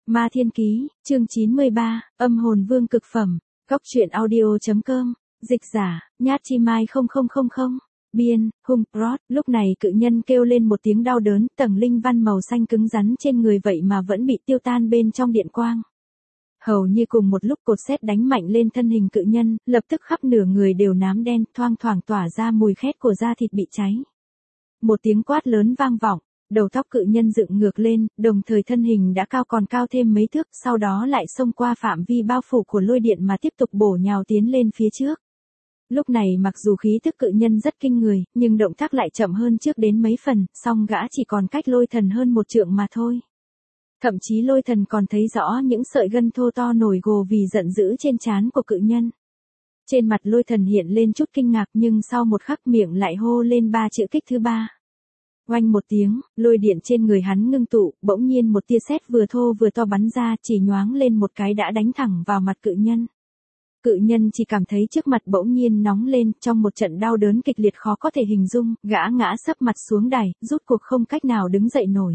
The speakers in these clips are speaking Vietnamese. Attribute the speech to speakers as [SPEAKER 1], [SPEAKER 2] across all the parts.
[SPEAKER 1] Ma Thiên Ký, chương 93, âm hồn vương cực phẩm, góc truyện audio.com, dịch giả, Nhát Chi Mai 0000, biên, Hung Prod. Lúc này cự nhân kêu lên một tiếng đau đớn, tầng linh văn màu xanh cứng rắn trên người vậy mà vẫn bị tiêu tan bên trong điện quang. Hầu như cùng một lúc cột sét đánh mạnh lên thân hình cự nhân, lập tức khắp nửa người đều nám đen, thoang thoảng tỏa ra mùi khét của da thịt bị cháy. Một tiếng quát lớn vang vọng. Đầu tóc cự nhân dựng ngược lên, đồng thời thân hình đã cao còn cao thêm mấy thước, sau đó lại xông qua phạm vi bao phủ của lôi điện mà tiếp tục bổ nhào tiến lên phía trước. Lúc này mặc dù khí thức cự nhân rất kinh người, nhưng động tác lại chậm hơn trước đến mấy phần, song gã chỉ còn cách lôi thần hơn một trượng mà thôi. Thậm chí lôi thần còn thấy rõ những sợi gân thô to nổi gồ vì giận dữ trên trán của cự nhân. Trên mặt lôi thần hiện lên chút kinh ngạc nhưng sau một khắc miệng lại hô lên 3 chữ kích thứ 3. Oanh một tiếng, lôi điện trên người hắn ngưng tụ, bỗng nhiên một tia sét vừa thô vừa to bắn ra, chỉ nhoáng lên một cái đã đánh thẳng vào mặt cự nhân. Cự nhân chỉ cảm thấy trước mặt bỗng nhiên nóng lên, trong một trận đau đớn kịch liệt khó có thể hình dung, gã ngã sấp mặt xuống đài, rút cuộc không cách nào đứng dậy nổi.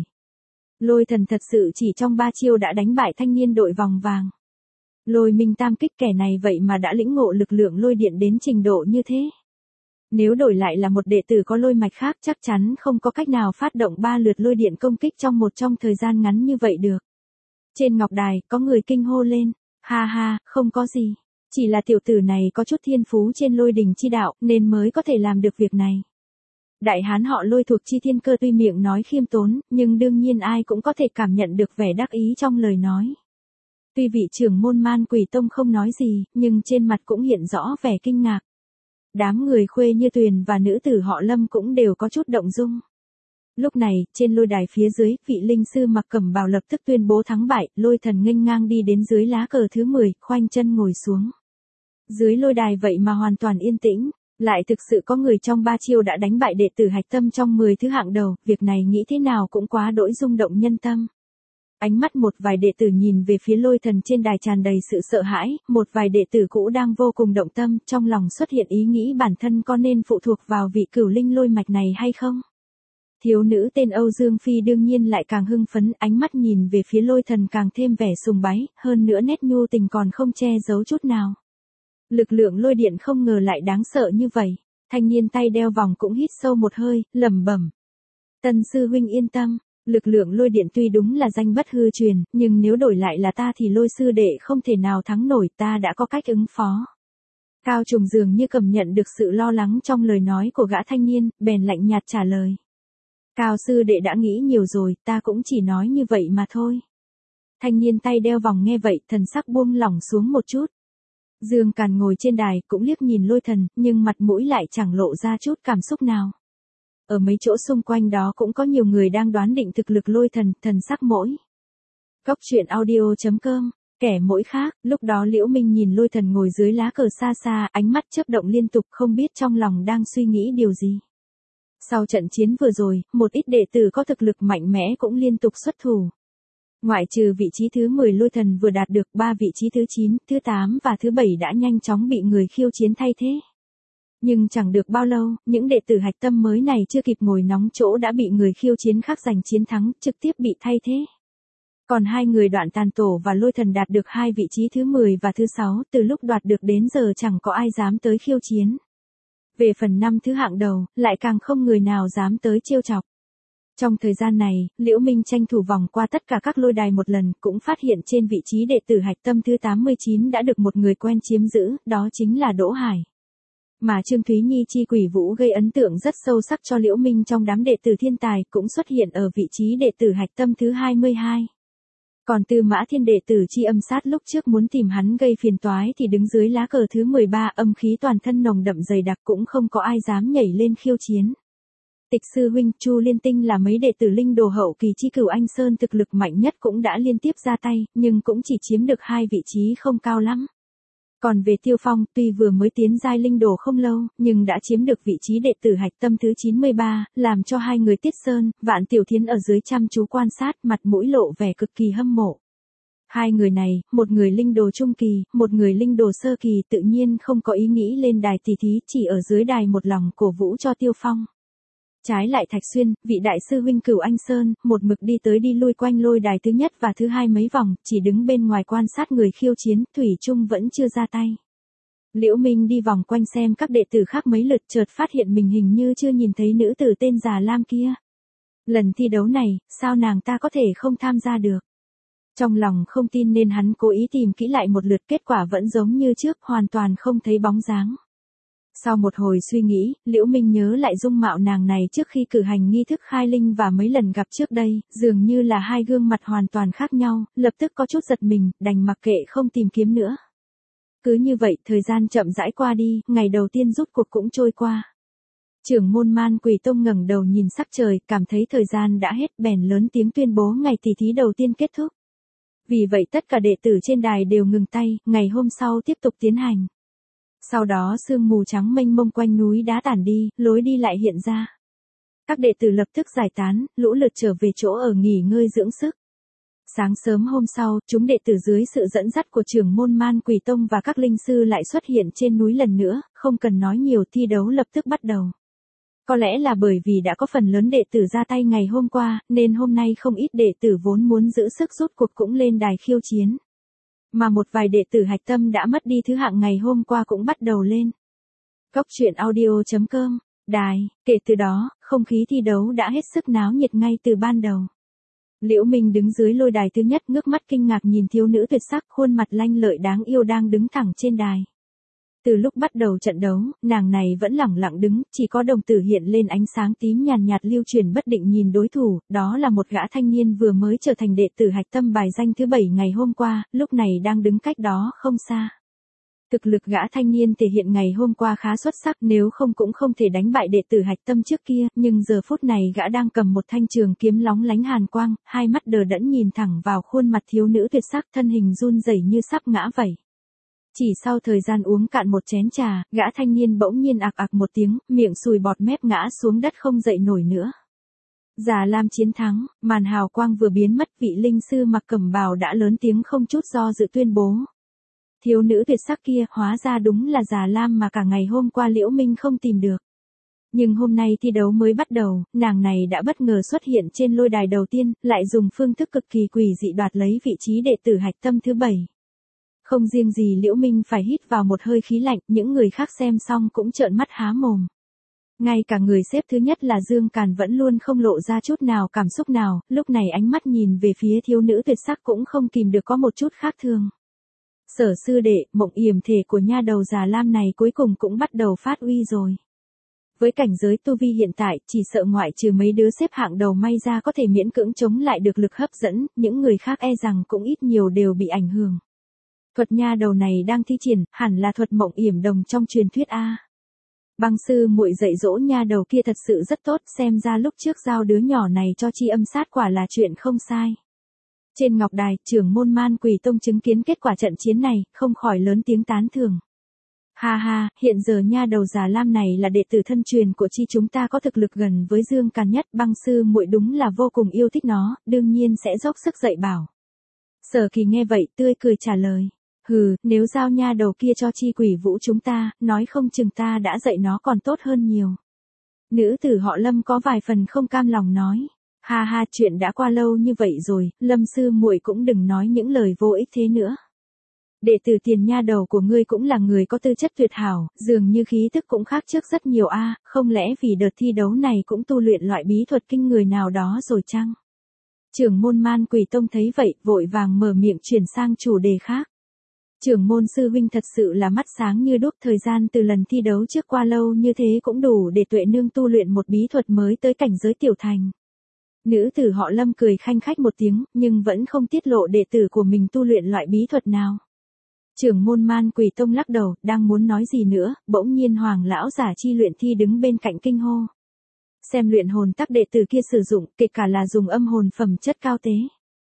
[SPEAKER 1] Lôi thần thật sự chỉ trong 3 chiêu đã đánh bại thanh niên đội vòng vàng. Lôi minh tam kích, kẻ này vậy mà đã lĩnh ngộ lực lượng lôi điện đến trình độ như thế. Nếu đổi lại là một đệ tử có lôi mạch khác chắc chắn không có cách nào phát động 3 lượt lôi điện công kích trong thời gian ngắn như vậy được. Trên ngọc đài, có người kinh hô lên, ha ha, không có gì. Chỉ là tiểu tử này có chút thiên phú trên lôi đỉnh chi đạo nên mới có thể làm được việc này. Đại hán họ Lôi thuộc Chi Thiên Cơ tuy miệng nói khiêm tốn, nhưng đương nhiên ai cũng có thể cảm nhận được vẻ đắc ý trong lời nói. Tuy vị trưởng môn Man Quỷ Tông không nói gì, nhưng trên mặt cũng hiện rõ vẻ kinh ngạc. Đám người Khuê Như Tuyền và nữ tử họ Lâm cũng đều có chút động dung. Lúc này, trên lôi đài phía dưới, vị linh sư mặc cẩm bào lập tức tuyên bố thắng bại, lôi thần nghênh ngang đi đến dưới lá cờ thứ 10, khoanh chân ngồi xuống. Dưới lôi đài vậy mà hoàn toàn yên tĩnh, lại thực sự có người trong 3 chiêu đã đánh bại đệ tử hạch tâm trong 10 thứ hạng đầu, việc này nghĩ thế nào cũng quá đỗi rung động nhân tâm. Ánh mắt một vài đệ tử nhìn về phía lôi thần trên đài tràn đầy sự sợ hãi, một vài đệ tử cũ đang vô cùng động tâm, trong lòng xuất hiện ý nghĩ bản thân có nên phụ thuộc vào vị cửu linh lôi mạch này hay không. Thiếu nữ tên Âu Dương Phi đương nhiên lại càng hưng phấn, ánh mắt nhìn về phía lôi thần càng thêm vẻ sùng bái, hơn nữa nét nhu tình còn không che giấu chút nào. Lực lượng lôi điện không ngờ lại đáng sợ như vậy, thanh niên tay đeo vòng cũng hít sâu một hơi, lẩm bẩm. Tân sư huynh yên tâm. Lực lượng lôi điện tuy đúng là danh bất hư truyền, nhưng nếu đổi lại là ta thì lôi sư đệ không thể nào thắng nổi, ta đã có cách ứng phó. Cao Trùng dường như cảm nhận được sự lo lắng trong lời nói của gã thanh niên, bèn lạnh nhạt trả lời. Cao sư đệ đã nghĩ nhiều rồi, ta cũng chỉ nói như vậy mà thôi. Thanh niên tay đeo vòng nghe vậy, thần sắc buông lỏng xuống một chút. Dương Càn ngồi trên đài, cũng liếc nhìn lôi thần, nhưng mặt mũi lại chẳng lộ ra chút cảm xúc nào. Ở mấy chỗ xung quanh đó cũng có nhiều người đang đoán định thực lực lôi thần, thần sắc mỗi. Góc truyện audio.com, kẻ mỗi khác, lúc đó Liễu Minh nhìn lôi thần ngồi dưới lá cờ xa xa, ánh mắt chớp động liên tục không biết trong lòng đang suy nghĩ điều gì. Sau trận chiến vừa rồi, một ít đệ tử có thực lực mạnh mẽ cũng liên tục xuất thủ. Ngoại trừ vị trí thứ 10 lôi thần vừa đạt được, 3 vị trí thứ 9, thứ 8 và thứ 7 đã nhanh chóng bị người khiêu chiến thay thế. Nhưng chẳng được bao lâu, những đệ tử hạch tâm mới này chưa kịp ngồi nóng chỗ đã bị người khiêu chiến khác giành chiến thắng, trực tiếp bị thay thế. Còn 2 người Đoạn Tàn Tổ và lôi thần đạt được 2 vị trí thứ 10 và thứ 6, từ lúc đoạt được đến giờ chẳng có ai dám tới khiêu chiến. Về phần 5 thứ hạng đầu, lại càng không người nào dám tới trêu chọc. Trong thời gian này, Liễu Minh tranh thủ vòng qua tất cả các lôi đài một lần, cũng phát hiện trên vị trí đệ tử hạch tâm thứ 89 đã được một người quen chiếm giữ, đó chính là Đỗ Hải. Mà Trương Thúy Nhi chi quỷ vũ gây ấn tượng rất sâu sắc cho Liễu Minh trong đám đệ tử thiên tài, cũng xuất hiện ở vị trí đệ tử hạch tâm thứ 22. Còn Tư Mã Thiên đệ tử chi âm sát lúc trước muốn tìm hắn gây phiền toái thì đứng dưới lá cờ thứ 13, âm khí toàn thân nồng đậm dày đặc, cũng không có ai dám nhảy lên khiêu chiến. Tịch sư huynh, Chu Liên Tinh là mấy đệ tử linh đồ hậu kỳ chi Cửu Anh Sơn thực lực mạnh nhất cũng đã liên tiếp ra tay, nhưng cũng chỉ chiếm được 2 vị trí không cao lắm. Còn về Tiêu Phong, tuy vừa mới tiến giai linh đồ không lâu, nhưng đã chiếm được vị trí đệ tử hạch tâm thứ 93, làm cho 2 người Tiết Sơn, Vạn Tiểu Thiến ở dưới chăm chú quan sát, mặt mũi lộ vẻ cực kỳ hâm mộ. 2 người này, một người linh đồ trung kỳ, một người linh đồ sơ kỳ, tự nhiên không có ý nghĩ lên đài tỷ thí, chỉ ở dưới đài một lòng cổ vũ cho Tiêu Phong. Trái lại Thạch Xuyên, vị đại sư huynh Cửu Anh Sơn, một mực đi tới đi lui quanh lôi đài thứ nhất và thứ hai mấy vòng, chỉ đứng bên ngoài quan sát người khiêu chiến, thủy chung vẫn chưa ra tay. Liễu Minh đi vòng quanh xem các đệ tử khác mấy lượt, chợt phát hiện mình hình như chưa nhìn thấy nữ tử tên Già Lam kia. Lần thi đấu này, sao nàng ta có thể không tham gia được? Trong lòng không tin nên hắn cố ý tìm kỹ lại một lượt, kết quả vẫn giống như trước, hoàn toàn không thấy bóng dáng. Sau một hồi suy nghĩ, Liễu Minh nhớ lại dung mạo nàng này trước khi cử hành nghi thức khai linh và mấy lần gặp trước đây, dường như là hai gương mặt hoàn toàn khác nhau, lập tức có chút giật mình, đành mặc kệ không tìm kiếm nữa. Cứ như vậy, thời gian chậm rãi qua đi, ngày đầu tiên rút cuộc cũng trôi qua. Trưởng môn Man Quỷ Tông ngẩng đầu nhìn sắc trời, cảm thấy thời gian đã hết, bèn lớn tiếng tuyên bố ngày tỷ thí đầu tiên kết thúc. Vì vậy tất cả đệ tử trên đài đều ngừng tay, ngày hôm sau tiếp tục tiến hành. Sau đó sương mù trắng mênh mông quanh núi đá tản đi, lối đi lại hiện ra. Các đệ tử lập tức giải tán, lũ lượt trở về chỗ ở nghỉ ngơi dưỡng sức. Sáng sớm hôm sau, chúng đệ tử dưới sự dẫn dắt của trưởng môn Man Quỷ Tông và các linh sư lại xuất hiện trên núi lần nữa, không cần nói nhiều, thi đấu lập tức bắt đầu. Có lẽ là bởi vì đã có phần lớn đệ tử ra tay ngày hôm qua, nên hôm nay không ít đệ tử vốn muốn giữ sức rút cuộc cũng lên đài khiêu chiến. Mà một vài đệ tử hạch tâm đã mất đi thứ hạng ngày hôm qua cũng bắt đầu lên. Cốc truyện audio.com, đài, kể từ đó, không khí thi đấu đã hết sức náo nhiệt ngay từ ban đầu. Liễu Minh đứng dưới lôi đài thứ nhất, ngước mắt kinh ngạc nhìn thiếu nữ tuyệt sắc, khuôn mặt lanh lợi đáng yêu đang đứng thẳng trên đài. Từ lúc bắt đầu trận đấu, nàng này vẫn lẳng lặng đứng, chỉ có đồng tử hiện lên ánh sáng tím nhàn nhạt lưu chuyển bất định nhìn đối thủ, đó là một gã thanh niên vừa mới trở thành đệ tử hạch tâm bài danh thứ 7 ngày hôm qua, lúc này đang đứng cách đó không xa. Thực lực gã thanh niên thể hiện ngày hôm qua khá xuất sắc, nếu không cũng không thể đánh bại đệ tử hạch tâm trước kia, nhưng giờ phút này gã đang cầm một thanh trường kiếm lóng lánh hàn quang, hai mắt đờ đẫn nhìn thẳng vào khuôn mặt thiếu nữ tuyệt sắc, thân hình run rẩy như sắp ngã vậy. Chỉ sau thời gian uống cạn một chén trà, gã thanh niên bỗng nhiên ạc ạc một tiếng, miệng sùi bọt mép ngã xuống đất không dậy nổi nữa. Già Lam chiến thắng, màn hào quang vừa biến mất, vị linh sư mặc cẩm bào đã lớn tiếng không chút do dự tuyên bố. Thiếu nữ tuyệt sắc kia, hóa ra đúng là Già Lam mà cả ngày hôm qua Liễu Minh không tìm được. Nhưng hôm nay thi đấu mới bắt đầu, nàng này đã bất ngờ xuất hiện trên lôi đài đầu tiên, lại dùng phương thức cực kỳ quỷ dị đoạt lấy vị trí đệ tử hạch tâm thứ 7. Không riêng gì Liễu Minh phải hít vào một hơi khí lạnh, những người khác xem xong cũng trợn mắt há mồm. Ngay cả người xếp thứ nhất là Dương Càn vẫn luôn không lộ ra chút nào cảm xúc nào, lúc này ánh mắt nhìn về phía thiếu nữ tuyệt sắc cũng không kìm được có một chút khác thường. Sở sư đệ, mộng yểm thể của nha đầu Già Lam này cuối cùng cũng bắt đầu phát uy rồi. Với cảnh giới tu vi hiện tại, chỉ sợ ngoại trừ mấy đứa xếp hạng đầu may ra có thể miễn cưỡng chống lại được lực hấp dẫn, những người khác e rằng cũng ít nhiều đều bị ảnh hưởng. Thuật nha đầu này đang thi triển, hẳn là thuật mộng yểm đồng trong truyền thuyết A. Băng sư muội dạy dỗ nha đầu kia thật sự rất tốt, xem ra lúc trước giao đứa nhỏ này cho chi âm sát quả là chuyện không sai. Trên ngọc đài, trưởng môn Man Quỷ Tông chứng kiến kết quả trận chiến này, không khỏi lớn tiếng tán thưởng. Ha ha, hiện giờ nha đầu Già Lam này là đệ tử thân truyền của chi chúng ta có thực lực gần với Dương Càn nhất, băng sư muội đúng là vô cùng yêu thích nó, đương nhiên sẽ dốc sức dạy bảo. Sở Kỳ nghe vậy, tươi cười trả lời. Hừ, nếu giao nha đầu kia cho chi quỷ vũ chúng ta, nói không chừng ta đã dạy nó còn tốt hơn nhiều. Nữ tử họ Lâm có vài phần không cam lòng nói. Ha ha, chuyện đã qua lâu như vậy rồi, Lâm sư muội cũng đừng nói những lời vô ích thế nữa. Đệ tử Tiền nha đầu của ngươi cũng là người có tư chất tuyệt hảo, dường như khí tức cũng khác trước rất nhiều a, không lẽ vì đợt thi đấu này cũng tu luyện loại bí thuật kinh người nào đó rồi chăng? Trưởng môn Man Quỷ Tông thấy vậy, vội vàng mở miệng chuyển sang chủ đề khác. Trưởng môn sư huynh thật sự là mắt sáng như đuốc, thời gian từ lần thi đấu trước qua lâu như thế cũng đủ để Tuệ nương tu luyện một bí thuật mới tới cảnh giới tiểu thành. Nữ tử họ Lâm cười khanh khách một tiếng, nhưng vẫn không tiết lộ đệ tử của mình tu luyện loại bí thuật nào. Trưởng môn Man Quỷ Tông lắc đầu, đang muốn nói gì nữa, bỗng nhiên Hoàng lão giả chi luyện thi đứng bên cạnh kinh hô. Xem luyện hồn tắc đệ tử kia sử dụng, kể cả là dùng âm hồn phẩm chất cao tế.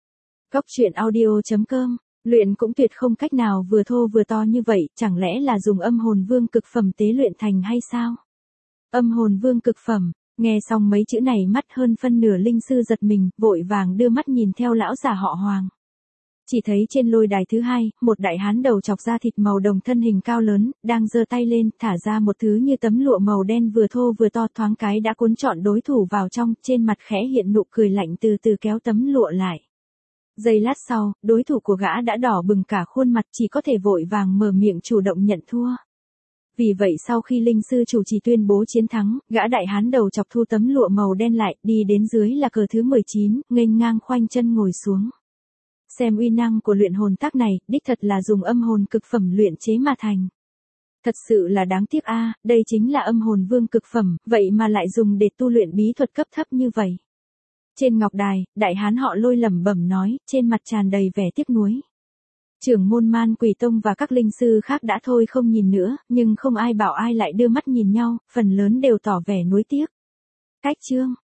[SPEAKER 1] Cốc truyện audio.com, luyện cũng tuyệt không cách nào vừa thô vừa to như vậy, chẳng lẽ là dùng âm hồn vương cực phẩm tế luyện thành hay sao? Âm hồn vương cực phẩm, nghe xong mấy chữ này mắt hơn phân nửa linh sư giật mình, vội vàng đưa mắt nhìn theo lão giả họ Hoàng. Chỉ thấy trên lôi đài thứ hai, một đại hán đầu chọc da thịt màu đồng thân hình cao lớn, đang giơ tay lên, thả ra một thứ như tấm lụa màu đen vừa thô vừa to, thoáng cái đã cuốn trọn đối thủ vào trong, trên mặt khẽ hiện nụ cười lạnh, từ từ kéo tấm lụa lại. Giây lát sau, đối thủ của gã đã đỏ bừng cả khuôn mặt, chỉ có thể vội vàng mở miệng chủ động nhận thua. Vì vậy sau khi linh sư chủ trì tuyên bố chiến thắng, gã đại hán đầu chọc thu tấm lụa màu đen lại, đi đến dưới là cờ thứ 19, nghênh ngang khoanh chân ngồi xuống. Xem uy năng của luyện hồn tác này, đích thật là dùng âm hồn cực phẩm luyện chế mà thành. Thật sự là đáng tiếc a, đây chính là âm hồn vương cực phẩm, vậy mà lại dùng để tu luyện bí thuật cấp thấp như vậy. Trên ngọc đài, đại hán họ Lôi lẩm bẩm nói, trên mặt tràn đầy vẻ tiếc nuối. Trưởng môn Man Quỷ Tông và các linh sư khác đã thôi không nhìn nữa, nhưng không ai bảo ai lại đưa mắt nhìn nhau, phần lớn đều tỏ vẻ nuối tiếc. Cách chương